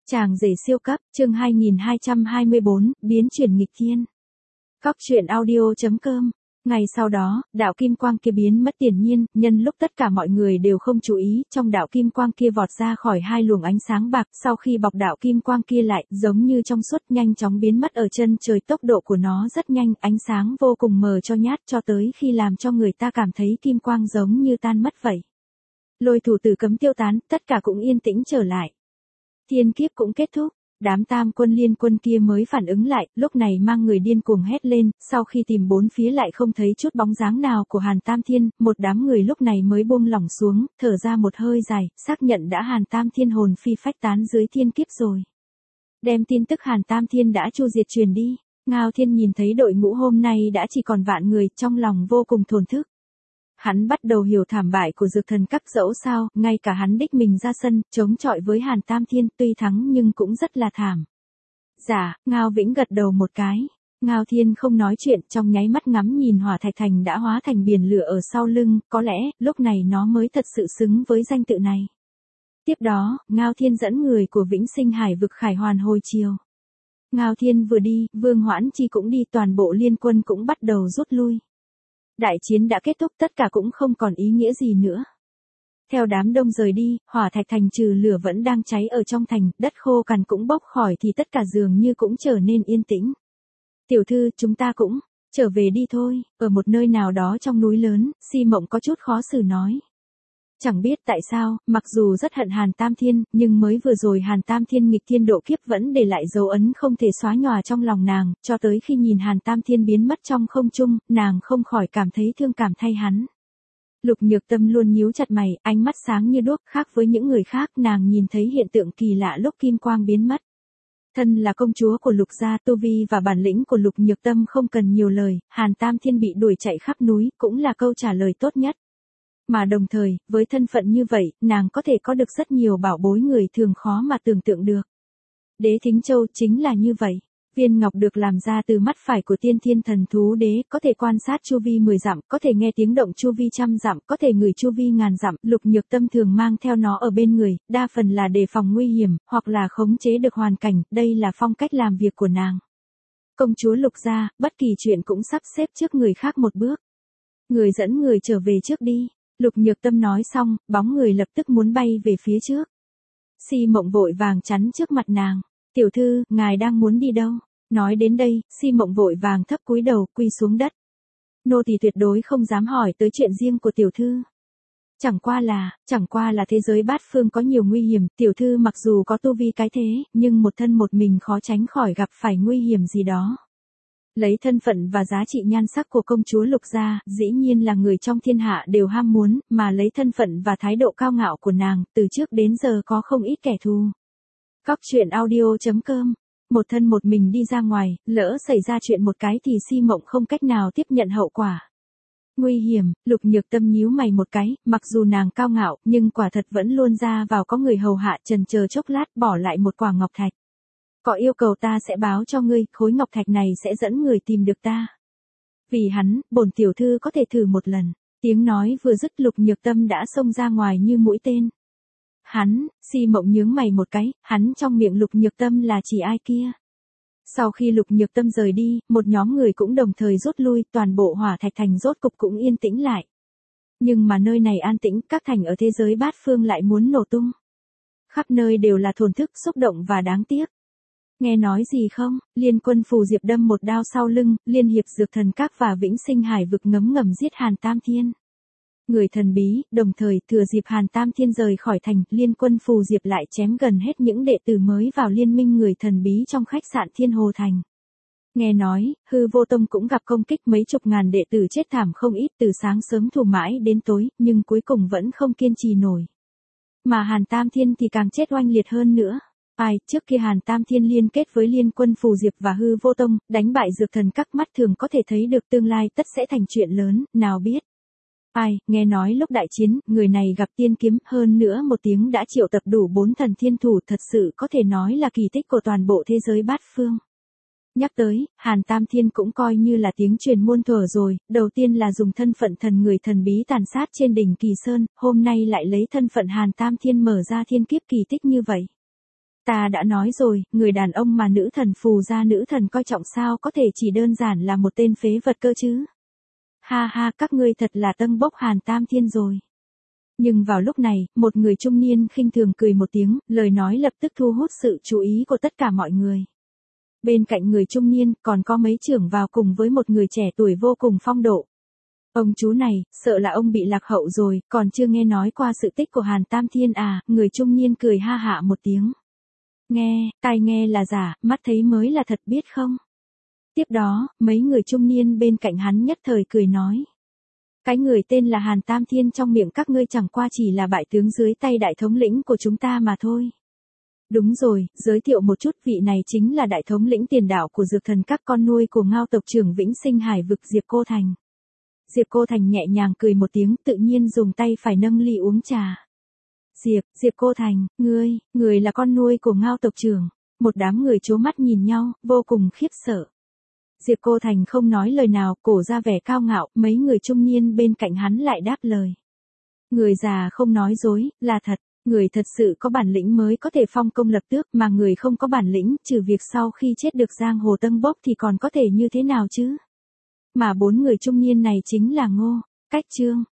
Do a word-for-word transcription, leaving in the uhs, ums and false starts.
Chàng rể siêu cấp, chương hai nghìn hai trăm hai mươi bốn, biến chuyển nghịch thiên. Cóc truyện audio chấm com. Ngày sau đó, đạo kim quang kia biến mất tiền nhiên, nhân lúc tất cả mọi người đều không chú ý, trong đạo kim quang kia vọt ra khỏi hai luồng ánh sáng bạc, sau khi bọc đạo kim quang kia lại, giống như trong suốt, nhanh chóng biến mất ở chân trời, tốc độ của nó rất nhanh, ánh sáng vô cùng mờ cho nhát cho tới khi làm cho người ta cảm thấy kim quang giống như tan mất vậy. Lôi thủ tử cấm tiêu tán, tất cả cũng yên tĩnh trở lại. Thiên kiếp cũng kết thúc, đám tam quân liên quân kia mới phản ứng lại, lúc này mang người điên cuồng hét lên, sau khi tìm bốn phía lại không thấy chút bóng dáng nào của Hàn Tam Thiên, một đám người lúc này mới buông lỏng xuống, thở ra một hơi dài, xác nhận đã Hàn Tam Thiên hồn phi phách tán dưới thiên kiếp rồi. Đem tin tức Hàn Tam Thiên đã chu diệt truyền đi, Ngao Thiên nhìn thấy đội ngũ hôm nay đã chỉ còn vạn người, trong lòng vô cùng thổn thức. Hắn bắt đầu hiểu thảm bại của Dược Thần Các, dẫu sao, ngay cả hắn đích mình ra sân, chống chọi với Hàn Tam Thiên, tuy thắng nhưng cũng rất là thảm. Dạ, Ngao Vĩnh gật đầu một cái. Ngao Thiên không nói chuyện, trong nháy mắt ngắm nhìn Hỏa Thạch Thành đã hóa thành biển lửa ở sau lưng, có lẽ, lúc này nó mới thật sự xứng với danh tự này. Tiếp đó, Ngao Thiên dẫn người của Vĩnh Sinh Hải vực khải hoàn hồi chiều. Ngao Thiên vừa đi, Vương Hoãn Chi cũng đi, toàn bộ liên quân cũng bắt đầu rút lui. Đại chiến đã kết thúc, tất cả cũng không còn ý nghĩa gì nữa. Theo đám đông rời đi, Hỏa Thạch Thành trừ lửa vẫn đang cháy ở trong thành, đất khô cằn cũng bốc khỏi thì tất cả dường như cũng trở nên yên tĩnh. Tiểu thư, chúng ta cũng trở về đi thôi, ở một nơi nào đó trong núi lớn, Si Mộng có chút khó xử nói. Chẳng biết tại sao, mặc dù rất hận Hàn Tam Thiên, nhưng mới vừa rồi Hàn Tam Thiên nghịch thiên độ kiếp vẫn để lại dấu ấn không thể xóa nhòa trong lòng nàng, cho tới khi nhìn Hàn Tam Thiên biến mất trong không trung, nàng không khỏi cảm thấy thương cảm thay hắn. Lục Nhược Tâm luôn nhíu chặt mày, ánh mắt sáng như đuốc, khác với những người khác, nàng nhìn thấy hiện tượng kỳ lạ lúc kim quang biến mất. Thân là công chúa của Lục gia, tu vi và bản lĩnh của Lục Nhược Tâm không cần nhiều lời, Hàn Tam Thiên bị đuổi chạy khắp núi, cũng là câu trả lời tốt nhất. Mà đồng thời, với thân phận như vậy, nàng có thể có được rất nhiều bảo bối người thường khó mà tưởng tượng được. Đế Thính Châu chính là như vậy. Viên ngọc được làm ra từ mắt phải của tiên thiên thần thú đế, có thể quan sát chu vi mười dặm, có thể nghe tiếng động chu vi trăm dặm, có thể ngửi chu vi ngàn dặm. Lục Nhược Tâm thường mang theo nó ở bên người, đa phần là đề phòng nguy hiểm, hoặc là khống chế được hoàn cảnh, đây là phong cách làm việc của nàng. Công chúa Lục gia, bất kỳ chuyện cũng sắp xếp trước người khác một bước. Người dẫn người trở về trước đi. Lục Nhược Tâm nói xong, bóng người lập tức muốn bay về phía trước. Si Mộng vội vàng chắn trước mặt nàng. Tiểu thư, ngài đang muốn đi đâu? Nói đến đây, Si Mộng vội vàng thấp cúi đầu, quỳ xuống đất. Nô tỳ tuyệt đối không dám hỏi tới chuyện riêng của tiểu thư. Chẳng qua là, chẳng qua là thế giới bát phương có nhiều nguy hiểm, tiểu thư mặc dù có tu vi cái thế, nhưng một thân một mình khó tránh khỏi gặp phải nguy hiểm gì đó. Lấy thân phận và giá trị nhan sắc của công chúa Lục gia, dĩ nhiên là người trong thiên hạ đều ham muốn, mà lấy thân phận và thái độ cao ngạo của nàng, từ trước đến giờ có không ít kẻ thù. Cóc truyện audio chấm com. Một thân một mình đi ra ngoài, lỡ xảy ra chuyện một cái thì Si Mộng không cách nào tiếp nhận hậu quả. Nguy hiểm, Lục Nhược Tâm nhíu mày một cái, mặc dù nàng cao ngạo, nhưng quả thật vẫn luôn ra vào có người hầu hạ, chần chờ chốc lát bỏ lại một quả ngọc thạch. Có yêu cầu ta sẽ báo cho ngươi, khối ngọc thạch này sẽ dẫn người tìm được ta. Vì hắn, bổn tiểu thư có thể thử một lần. Tiếng nói vừa dứt, Lục Nhược Tâm đã xông ra ngoài như mũi tên. Hắn, Si Mộng nhướng mày một cái, hắn trong miệng Lục Nhược Tâm là chỉ ai kia? Sau khi Lục Nhược Tâm rời đi, một nhóm người cũng đồng thời rút lui, toàn bộ Hỏa Thạch Thành rốt cục cũng yên tĩnh lại. Nhưng mà nơi này an tĩnh, các thành ở thế giới bát phương lại muốn nổ tung. Khắp nơi đều là thổn thức, xúc động và đáng tiếc. Nghe nói gì không, liên quân Phù Diệp đâm một đao sau lưng, liên hiệp Dược Thần Các và Vĩnh Sinh Hải vực ngấm ngầm giết Hàn Tam Thiên. Người thần bí, đồng thời, thừa dịp Hàn Tam Thiên rời khỏi thành, liên quân Phù Diệp lại chém gần hết những đệ tử mới vào liên minh người thần bí trong khách sạn Thiên Hồ Thành. Nghe nói, Hư Vô Tông cũng gặp công kích, mấy chục ngàn đệ tử chết thảm không ít, từ sáng sớm thủ mãi đến tối, nhưng cuối cùng vẫn không kiên trì nổi. Mà Hàn Tam Thiên thì càng chết oanh liệt hơn nữa. Ai, trước kia Hàn Tam Thiên liên kết với liên quân Phù Diệp và Hư Vô Tông, đánh bại Dược Thần Các, mắt thường có thể thấy được tương lai tất sẽ thành chuyện lớn, nào biết. Ai, nghe nói lúc đại chiến, người này gặp tiên kiếm, hơn nữa một tiếng đã triệu tập đủ bốn thần thiên thủ, thật sự có thể nói là kỳ tích của toàn bộ thế giới bát phương. Nhắc tới, Hàn Tam Thiên cũng coi như là tiếng truyền muôn thuở rồi, đầu tiên là dùng thân phận thần người thần bí tàn sát trên đỉnh Kỳ Sơn, hôm nay lại lấy thân phận Hàn Tam Thiên mở ra thiên kiếp kỳ tích như vậy. Ta đã nói rồi, người đàn ông mà nữ thần phù gia nữ thần coi trọng sao có thể chỉ đơn giản là một tên phế vật cơ chứ. Ha ha, các ngươi thật là tân bốc Hàn Tam Thiên rồi. Nhưng vào lúc này, một người trung niên khinh thường cười một tiếng, lời nói lập tức thu hút sự chú ý của tất cả mọi người. Bên cạnh người trung niên, còn có mấy trưởng vào cùng với một người trẻ tuổi vô cùng phong độ. Ông chú này, sợ là ông bị lạc hậu rồi, còn chưa nghe nói qua sự tích của Hàn Tam Thiên à, người trung niên cười ha hạ một tiếng. Nghe, tai nghe là giả, mắt thấy mới là thật biết không? Tiếp đó, mấy người trung niên bên cạnh hắn nhất thời cười nói. Cái người tên là Hàn Tam Thiên trong miệng các ngươi chẳng qua chỉ là bại tướng dưới tay đại thống lĩnh của chúng ta mà thôi. Đúng rồi, giới thiệu một chút, vị này chính là đại thống lĩnh tiền đạo của dược thần các con nuôi của Ngao tộc trưởng Vĩnh Sinh Hải vực Diệp Cô Thành. Diệp Cô Thành nhẹ nhàng cười một tiếng, tự nhiên dùng tay phải nâng ly uống trà. Diệp, Diệp Cô Thành, ngươi, ngươi là con nuôi của Ngao tộc trưởng. Một đám người trố mắt nhìn nhau, vô cùng khiếp sợ. Diệp Cô Thành không nói lời nào, cổ ra vẻ cao ngạo, mấy người trung niên bên cạnh hắn lại đáp lời. Người già không nói dối, là thật, người thật sự có bản lĩnh mới có thể phong công lập tước, mà người không có bản lĩnh, trừ việc sau khi chết được giang hồ tâng bốc thì còn có thể như thế nào chứ? Mà bốn người trung niên này chính là Ngô, Cách Trương,